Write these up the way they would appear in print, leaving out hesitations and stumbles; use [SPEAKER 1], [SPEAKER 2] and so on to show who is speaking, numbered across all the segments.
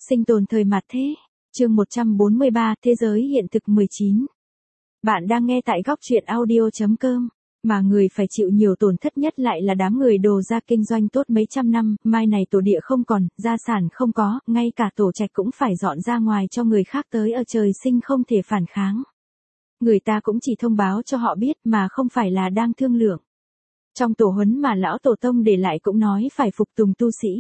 [SPEAKER 1] Sinh tồn thời mạt thế. Chương 143, Thế giới hiện thực 19. Bạn đang nghe tại góc truyện audio.com. Mà người phải chịu nhiều tổn thất nhất lại là đám người Đồ gia kinh doanh tốt mấy trăm năm, mai này tổ địa không còn, gia sản không có, ngay cả tổ trạch cũng phải dọn ra ngoài cho người khác tới ở trời sinh không thể phản kháng. Người ta cũng chỉ thông báo cho họ biết mà không phải là đang thương lượng. Trong tổ huấn mà lão tổ tông để lại cũng nói phải phục tùng tu sĩ.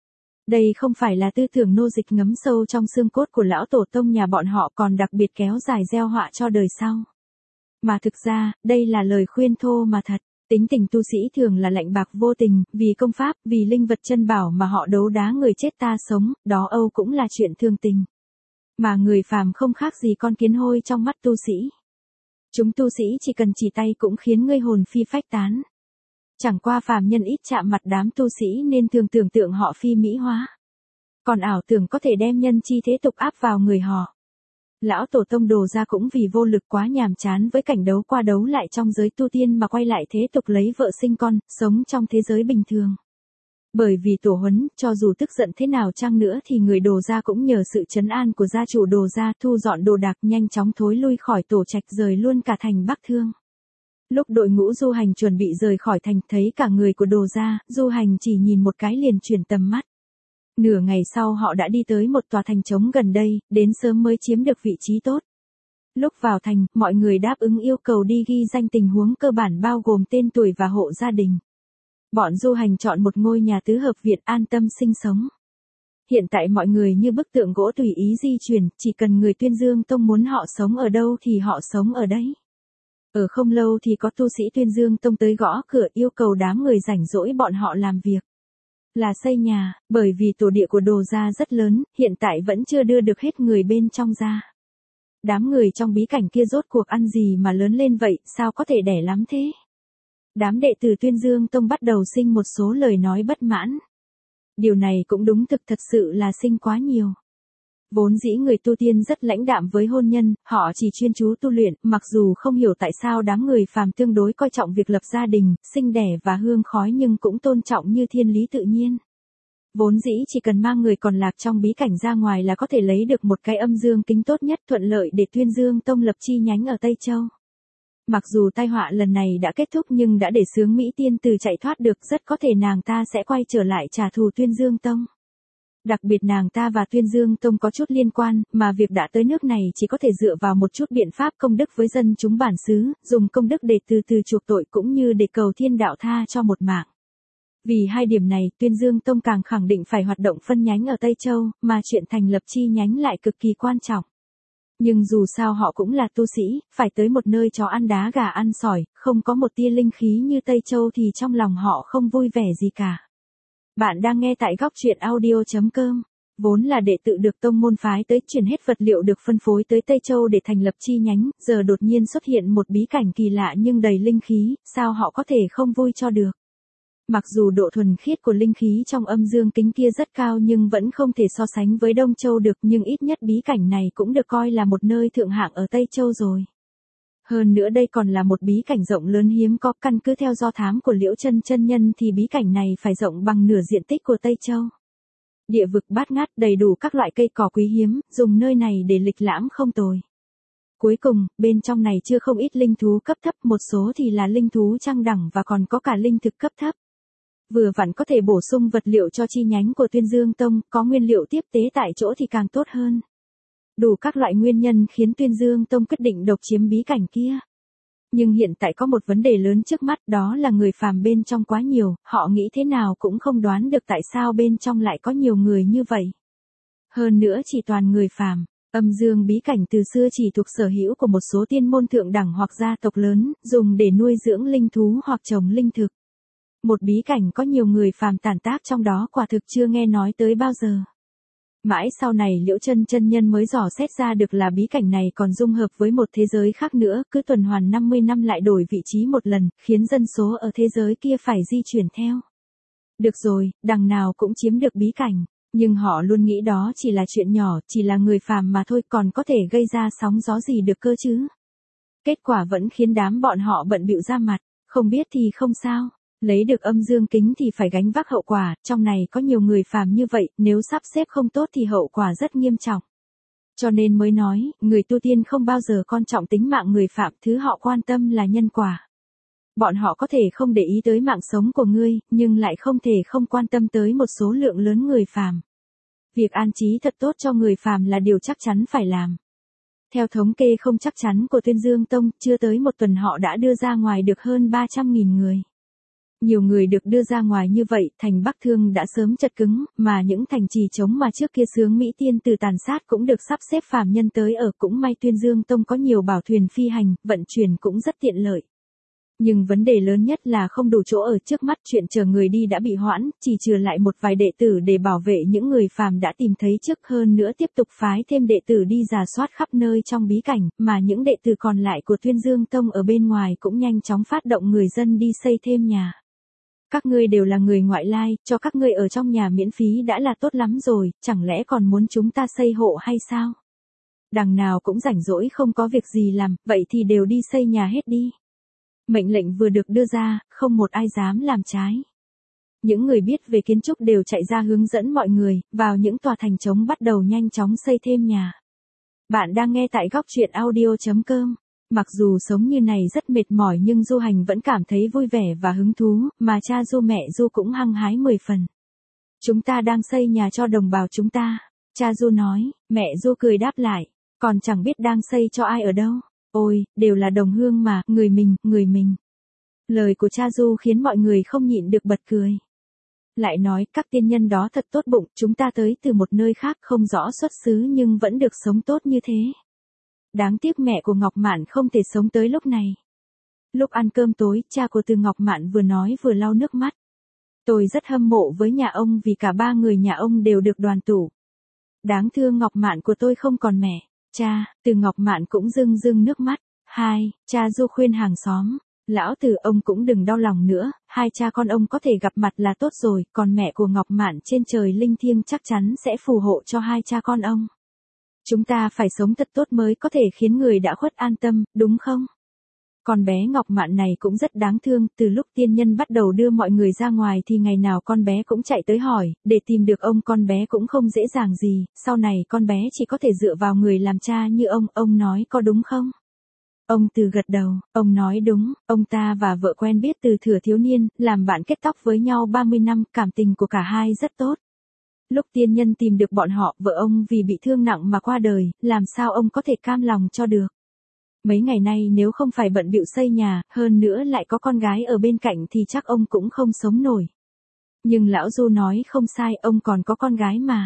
[SPEAKER 1] Đây không phải là tư tưởng nô dịch ngấm sâu trong xương cốt của lão tổ tông nhà bọn họ, còn đặc biệt kéo dài gieo họa cho đời sau. Mà thực ra, đây là lời khuyên thô mà thật. Tính tình tu sĩ thường là lạnh bạc vô tình, vì công pháp, vì linh vật chân bảo mà họ đấu đá người chết ta sống, đó âu cũng là chuyện thương tình. Mà người phàm không khác gì con kiến hôi trong mắt tu sĩ. Chúng tu sĩ chỉ cần chỉ tay cũng khiến ngươi hồn phi phách tán. Chẳng qua phàm nhân ít chạm mặt đám tu sĩ nên thường tưởng tượng họ phi mỹ hóa. Còn ảo tưởng có thể đem nhân chi thế tục áp vào người họ. Lão tổ tông Đồ gia cũng vì vô lực quá nhàm chán với cảnh đấu qua đấu lại trong giới tu tiên mà quay lại thế tục lấy vợ sinh con, sống trong thế giới bình thường. Bởi vì tổ huấn, cho dù tức giận thế nào chăng nữa thì người Đồ gia cũng nhờ sự trấn an của gia chủ Đồ gia thu dọn đồ đạc nhanh chóng thối lui khỏi tổ trạch, rời luôn cả thành Bắc Thương. Lúc đội ngũ du hành chuẩn bị rời khỏi thành, thấy cả người của Đồ gia, du hành chỉ nhìn một cái liền chuyển tầm mắt. Nửa ngày sau họ đã đi tới một tòa thành trống gần đây, đến sớm mới chiếm được vị trí tốt. Lúc vào thành, mọi người đáp ứng yêu cầu đi ghi danh tình huống cơ bản bao gồm tên tuổi và hộ gia đình. Bọn du hành chọn một ngôi nhà tứ hợp viện an tâm sinh sống. Hiện tại mọi người như bức tượng gỗ tùy ý di chuyển, chỉ cần người Tuyên Dương Tông muốn họ sống ở đâu thì họ sống ở đấy. Ở không lâu thì có tu sĩ Tuyên Dương Tông tới gõ cửa yêu cầu đám người rảnh rỗi bọn họ làm việc. Là xây nhà, bởi vì tổ địa của Đồ gia rất lớn, hiện tại vẫn chưa đưa được hết người bên trong ra. Đám người trong bí cảnh kia rốt cuộc ăn gì mà lớn lên vậy, sao có thể đẻ lắm thế? Đám đệ tử Tuyên Dương Tông bắt đầu sinh một số lời nói bất mãn. Điều này cũng đúng, thật sự là sinh quá nhiều. Vốn dĩ người tu tiên rất lãnh đạm với hôn nhân, họ chỉ chuyên chú tu luyện, mặc dù không hiểu tại sao đám người phàm tương đối coi trọng việc lập gia đình, sinh đẻ và hương khói nhưng cũng tôn trọng như thiên lý tự nhiên. Vốn dĩ chỉ cần mang người còn lạc trong bí cảnh ra ngoài là có thể lấy được một cái âm dương kính tốt nhất, thuận lợi để Tuyên Dương Tông lập chi nhánh ở Tây Châu. Mặc dù tai họa lần này đã kết thúc nhưng đã để Xướng Mỹ Tiên Tử chạy thoát được, rất có thể nàng ta sẽ quay trở lại trả thù Tuyên Dương Tông. Đặc biệt nàng ta và Tuyên Dương Tông có chút liên quan, mà việc đã tới nước này chỉ có thể dựa vào một chút biện pháp công đức với dân chúng bản xứ, dùng công đức để từ từ chuộc tội cũng như để cầu thiên đạo tha cho một mạng. Vì hai điểm này, Tuyên Dương Tông càng khẳng định phải hoạt động phân nhánh ở Tây Châu, mà chuyện thành lập chi nhánh lại cực kỳ quan trọng. Nhưng dù sao họ cũng là tu sĩ, phải tới một nơi chó ăn đá gà ăn sỏi, không có một tia linh khí như Tây Châu thì trong lòng họ không vui vẻ gì cả. Bạn đang nghe tại góc truyện audio.com. Vốn là đệ tự được tông môn phái tới chuyển hết vật liệu được phân phối tới Tây Châu để thành lập chi nhánh, giờ đột nhiên xuất hiện một bí cảnh kỳ lạ nhưng đầy linh khí, sao họ có thể không vui cho được. Mặc dù độ thuần khiết của linh khí trong âm dương kính kia rất cao nhưng vẫn không thể so sánh với Đông Châu được, nhưng ít nhất bí cảnh này cũng được coi là một nơi thượng hạng ở Tây Châu rồi. Hơn nữa đây còn là một bí cảnh rộng lớn hiếm có, căn cứ theo do thám của Liễu Chân chân nhân thì bí cảnh này phải rộng bằng nửa diện tích của Tây Châu. Địa vực bát ngát, đầy đủ các loại cây cỏ quý hiếm, dùng nơi này để lịch lãm không tồi. Cuối cùng, bên trong này chưa không ít linh thú cấp thấp, một số thì là linh thú trang đẳng và còn có cả linh thực cấp thấp. Vừa vặn có thể bổ sung vật liệu cho chi nhánh của Tuyên Dương Tông, có nguyên liệu tiếp tế tại chỗ thì càng tốt hơn. Đủ các loại nguyên nhân khiến Tuyên Dương Tông quyết định độc chiếm bí cảnh kia. Nhưng hiện tại có một vấn đề lớn trước mắt, đó là người phàm bên trong quá nhiều, họ nghĩ thế nào cũng không đoán được tại sao bên trong lại có nhiều người như vậy. Hơn nữa chỉ toàn người phàm, âm dương bí cảnh từ xưa chỉ thuộc sở hữu của một số tiên môn thượng đẳng hoặc gia tộc lớn, dùng để nuôi dưỡng linh thú hoặc trồng linh thực. Một bí cảnh có nhiều người phàm tản tác trong đó quả thực chưa nghe nói tới bao giờ. Mãi sau này Liễu Chân chân nhân mới dò xét ra được là bí cảnh này còn dung hợp với một thế giới khác nữa, cứ tuần hoàn 50 năm lại đổi vị trí một lần, khiến dân số ở thế giới kia phải di chuyển theo. Được rồi, đằng nào cũng chiếm được bí cảnh, nhưng họ luôn nghĩ đó chỉ là chuyện nhỏ, chỉ là người phàm mà thôi, còn có thể gây ra sóng gió gì được cơ chứ. Kết quả vẫn khiến đám bọn họ bận bịu ra mặt, không biết thì không sao. Lấy được âm dương kính thì phải gánh vác hậu quả, trong này có nhiều người phàm như vậy, nếu sắp xếp không tốt thì hậu quả rất nghiêm trọng. Cho nên mới nói, người tu tiên không bao giờ coi trọng tính mạng người phạm, thứ họ quan tâm là nhân quả. Bọn họ có thể không để ý tới mạng sống của ngươi, nhưng lại không thể không quan tâm tới một số lượng lớn người phàm. Việc an trí thật tốt cho người phàm là điều chắc chắn phải làm. Theo thống kê không chắc chắn của Tuyên Dương Tông, chưa tới một tuần họ đã đưa ra ngoài được hơn 300.000 người. Nhiều người được đưa ra ngoài như vậy, thành Bắc Thương đã sớm chật cứng, mà những thành trì trống mà trước kia xướng Mỹ Tiên từ tàn sát cũng được sắp xếp phàm nhân tới ở, cũng may Tuyên Dương Tông có nhiều bảo thuyền phi hành, vận chuyển cũng rất tiện lợi. Nhưng vấn đề lớn nhất là không đủ chỗ ở, trước mắt chuyện chờ người đi đã bị hoãn, chỉ trừ lại một vài đệ tử để bảo vệ những người phàm đã tìm thấy trước, hơn nữa tiếp tục phái thêm đệ tử đi rà soát khắp nơi trong bí cảnh, mà những đệ tử còn lại của Tuyên Dương Tông ở bên ngoài cũng nhanh chóng phát động người dân đi xây thêm nhà. Các ngươi đều là người ngoại lai, cho các ngươi ở trong nhà miễn phí đã là tốt lắm rồi, chẳng lẽ còn muốn chúng ta xây hộ hay sao? Đằng nào cũng rảnh rỗi không có việc gì làm, vậy thì đều đi xây nhà hết đi. Mệnh lệnh vừa được đưa ra, không một ai dám làm trái. Những người biết về kiến trúc đều chạy ra hướng dẫn mọi người, vào những tòa thành trống bắt đầu nhanh chóng xây thêm nhà. Bạn đang nghe tại góc truyện audio.com. Mặc dù sống như này rất mệt mỏi nhưng Du Hành vẫn cảm thấy vui vẻ và hứng thú, mà cha Du mẹ Du cũng hăng hái 10 phần. Chúng ta đang xây nhà cho đồng bào chúng ta. Cha Du nói, mẹ Du cười đáp lại, còn chẳng biết đang xây cho ai ở đâu. Ôi, đều là đồng hương mà, người mình. Lời của cha Du khiến mọi người không nhịn được bật cười. Lại nói, các tiên nhân đó thật tốt bụng, chúng ta tới từ một nơi khác không rõ xuất xứ nhưng vẫn được sống tốt như thế. Đáng tiếc mẹ của Ngọc Mạn không thể sống tới lúc này. Lúc ăn cơm tối, cha của Từ Ngọc Mạn vừa nói vừa lau nước mắt. Tôi rất hâm mộ với nhà ông vì cả ba người nhà ông đều được đoàn tụ. Đáng thương Ngọc Mạn của tôi không còn mẹ. Cha, Từ Ngọc Mạn cũng rưng nước mắt. Hai, cha Du khuyên hàng xóm. Lão Từ, ông cũng đừng đau lòng nữa, hai cha con ông có thể gặp mặt là tốt rồi, còn mẹ của Ngọc Mạn trên trời linh thiêng chắc chắn sẽ phù hộ cho hai cha con ông. Chúng ta phải sống thật tốt mới có thể khiến người đã khuất an tâm, đúng không? Con bé Ngọc Mạn này cũng rất đáng thương, từ lúc tiên nhân bắt đầu đưa mọi người ra ngoài thì ngày nào con bé cũng chạy tới hỏi, để tìm được ông con bé cũng không dễ dàng gì, sau này con bé chỉ có thể dựa vào người làm cha như ông nói có đúng không? Ông Từ gật đầu, ông nói đúng, ông ta và vợ quen biết từ thuở thiếu niên, làm bạn kết tóc với nhau 30 năm, cảm tình của cả hai rất tốt. Lúc tiên nhân tìm được bọn họ, vợ ông vì bị thương nặng mà qua đời, làm sao ông có thể cam lòng cho được. Mấy ngày nay nếu không phải bận bịu xây nhà, hơn nữa lại có con gái ở bên cạnh thì chắc ông cũng không sống nổi. Nhưng lão Du nói không sai, ông còn có con gái mà.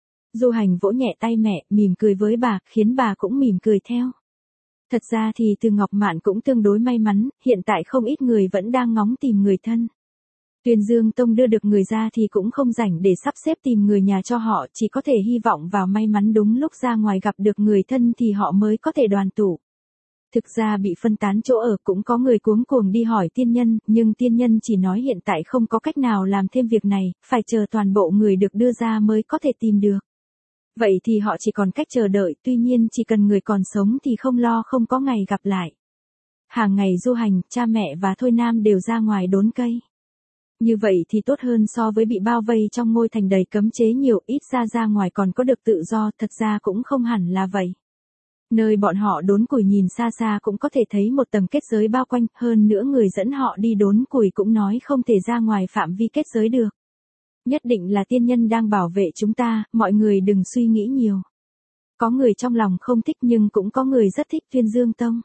[SPEAKER 1] Du Hành vỗ nhẹ tay mẹ, mỉm cười với bà, khiến bà cũng mỉm cười theo. Thật ra thì Từ Ngọc Mạn cũng tương đối may mắn, hiện tại không ít người vẫn đang ngóng tìm người thân. Tuyên Dương Tông đưa được người ra thì cũng không rảnh để sắp xếp tìm người nhà cho họ, chỉ có thể hy vọng vào may mắn đúng lúc ra ngoài gặp được người thân thì họ mới có thể đoàn tụ. Thực ra bị phân tán chỗ ở cũng có người cuống cuồng đi hỏi tiên nhân, nhưng tiên nhân chỉ nói hiện tại không có cách nào làm thêm việc này, phải chờ toàn bộ người được đưa ra mới có thể tìm được. Vậy thì họ chỉ còn cách chờ đợi, tuy nhiên chỉ cần người còn sống thì không lo không có ngày gặp lại. Hàng ngày Du Hành, cha mẹ và Thôi Nam đều ra ngoài đốn cây. Như vậy thì tốt hơn so với bị bao vây trong ngôi thành đầy cấm chế nhiều, ít ra ngoài còn có được tự do, thật ra cũng không hẳn là vậy. Nơi bọn họ đốn củi nhìn xa xa cũng có thể thấy một tầng kết giới bao quanh, hơn nữa người dẫn họ đi đốn củi cũng nói không thể ra ngoài phạm vi kết giới được. Nhất định là tiên nhân đang bảo vệ chúng ta, mọi người đừng suy nghĩ nhiều. Có người trong lòng không thích nhưng cũng có người rất thích Tuyên Dương Tông.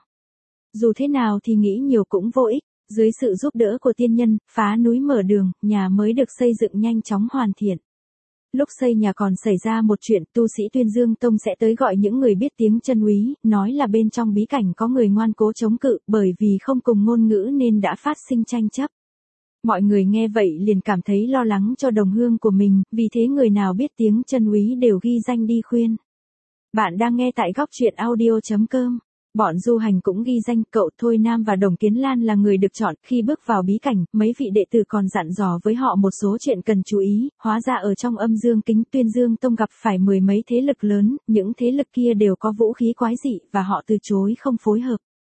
[SPEAKER 1] Dù thế nào thì nghĩ nhiều cũng vô ích, dưới sự giúp đỡ của tiên nhân, phá núi mở đường, nhà mới được xây dựng nhanh chóng hoàn thiện. Lúc xây nhà còn xảy ra một chuyện, tu sĩ Tuyên Dương Tông sẽ tới gọi những người biết tiếng chân úy, nói là bên trong bí cảnh có người ngoan cố chống cự, bởi vì không cùng ngôn ngữ nên đã phát sinh tranh chấp. Mọi người nghe vậy liền cảm thấy lo lắng cho đồng hương của mình, vì thế người nào biết tiếng chân úy đều ghi danh đi khuyên. Bạn đang nghe tại góc truyện audio.com. Bọn Du Hành cũng ghi danh cậu Thôi Nam và Đồng Kiến Lan là người được chọn. Khi bước vào bí cảnh, mấy vị đệ tử còn dặn dò với họ một số chuyện cần chú ý, hóa ra ở trong âm dương kính Tuyên Dương Tông gặp phải mười mấy thế lực lớn, những thế lực kia đều có vũ khí quái dị và họ từ chối không phối hợp.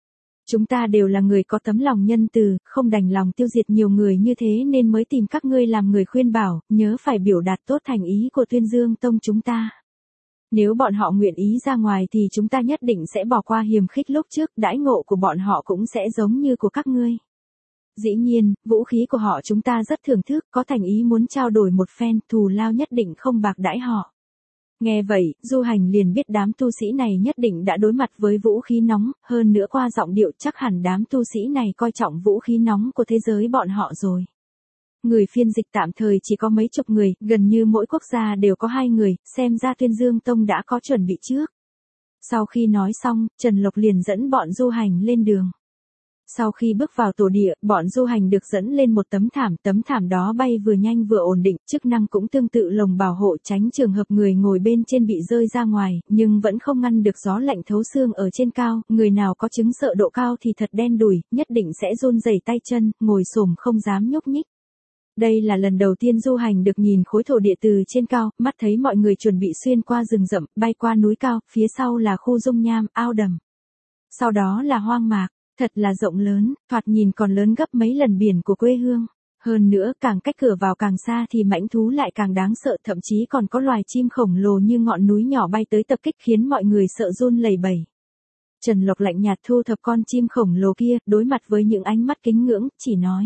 [SPEAKER 1] Chúng ta đều là người có tấm lòng nhân từ, không đành lòng tiêu diệt nhiều người như thế nên mới tìm các ngươi làm người khuyên bảo, nhớ phải biểu đạt tốt thành ý của Tuyên Dương Tông chúng ta. Nếu bọn họ nguyện ý ra ngoài thì chúng ta nhất định sẽ bỏ qua hiềm khích lúc trước, đãi ngộ của bọn họ cũng sẽ giống như của các ngươi. Dĩ nhiên, vũ khí của họ chúng ta rất thưởng thức, có thành ý muốn trao đổi một phen, thù lao nhất định không bạc đãi họ. Nghe vậy, Du Hành liền biết đám tu sĩ này nhất định đã đối mặt với vũ khí nóng, hơn nữa qua giọng điệu chắc hẳn đám tu sĩ này coi trọng vũ khí nóng của thế giới bọn họ rồi. Người phiên dịch tạm thời chỉ có mấy chục người, gần như mỗi quốc gia đều có 2 người, xem ra Tuyên Dương Tông đã có chuẩn bị trước. Sau khi nói xong, Trần Lộc liền dẫn bọn Du Hành lên đường. Sau khi bước vào tổ địa, bọn Du Hành được dẫn lên một tấm thảm đó bay vừa nhanh vừa ổn định, chức năng cũng tương tự lồng bảo hộ tránh trường hợp người ngồi bên trên bị rơi ra ngoài, nhưng vẫn không ngăn được gió lạnh thấu xương ở trên cao, người nào có chứng sợ độ cao thì thật đen đủi, nhất định sẽ run rẩy tay chân, ngồi xổm không dám nhúc nhích. Đây là lần đầu tiên Du Hành được nhìn khối thổ địa từ trên cao, mắt thấy mọi người chuẩn bị xuyên qua rừng rậm, bay qua núi cao, phía sau là khu dung nham, ao đầm. Sau đó là hoang mạc. Thật là rộng lớn, thoạt nhìn còn lớn gấp mấy lần biển của quê hương. Hơn nữa, càng cách cửa vào càng xa thì mãnh thú lại càng đáng sợ, thậm chí còn có loài chim khổng lồ như ngọn núi nhỏ bay tới tập kích khiến mọi người sợ run lẩy bẩy. Trần Lộc lạnh nhạt thu thập con chim khổng lồ kia, đối mặt với những ánh mắt kính ngưỡng, chỉ nói.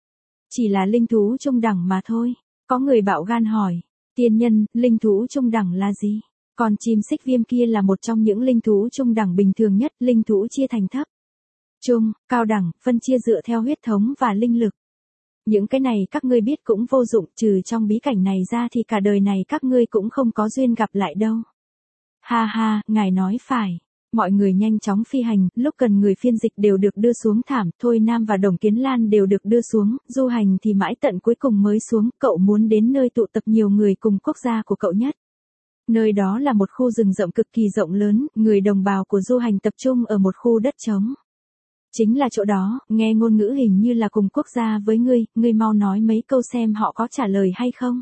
[SPEAKER 1] Chỉ là linh thú trung đẳng mà thôi. Có người bạo gan hỏi, tiên nhân, linh thú trung đẳng là gì? Con chim xích viêm kia là một trong những linh thú trung đẳng bình thường nhất, linh thú chia thành thấp, trung, cao đẳng, phân chia dựa theo huyết thống và linh lực. Những cái này các ngươi biết cũng vô dụng, trừ trong bí cảnh này ra thì cả đời này các ngươi cũng không có duyên gặp lại đâu. Ha ha, ngài nói phải. Mọi người nhanh chóng phi hành, lúc cần người phiên dịch đều được đưa xuống thảm, Thôi Nam và Đồng Kiến Lan đều được đưa xuống, Du Hành thì mãi tận cuối cùng mới xuống, cậu muốn đến nơi tụ tập nhiều người cùng quốc gia của cậu nhất. Nơi đó là một khu rừng rậm cực kỳ rộng lớn, người đồng bào của Du Hành tập trung ở một khu đất trống. Chính là chỗ đó, nghe ngôn ngữ hình như là cùng quốc gia với ngươi mau nói mấy câu xem họ có trả lời hay không.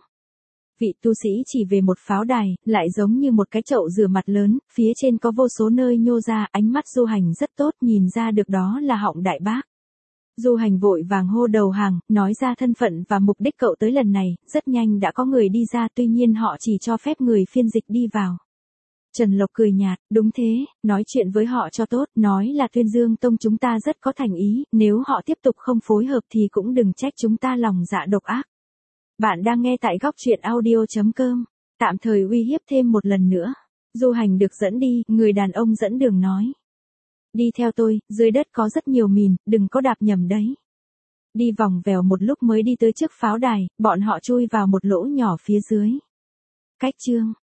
[SPEAKER 1] Vị tu sĩ chỉ về một pháo đài, lại giống như một cái chậu rửa mặt lớn, phía trên có vô số nơi nhô ra, ánh mắt Du Hành rất tốt, nhìn ra được đó là Họng Đại Bác. Du Hành vội vàng hô đầu hàng, nói ra thân phận và mục đích cậu tới lần này, rất nhanh đã có người đi ra, tuy nhiên họ chỉ cho phép người phiên dịch đi vào. Trần Lộc cười nhạt, đúng thế, nói chuyện với họ cho tốt, nói là Tuyên Dương Tông chúng ta rất có thành ý, nếu họ tiếp tục không phối hợp thì cũng đừng trách chúng ta lòng dạ độc ác. Bạn đang nghe tại góc truyện audio.com, tạm thời uy hiếp thêm một lần nữa. Du Hành được dẫn đi, người đàn ông dẫn đường nói. Đi theo tôi, dưới đất có rất nhiều mìn, đừng có đạp nhầm đấy. Đi vòng vèo một lúc mới đi tới trước pháo đài, bọn họ chui vào một lỗ nhỏ phía dưới. Cách chương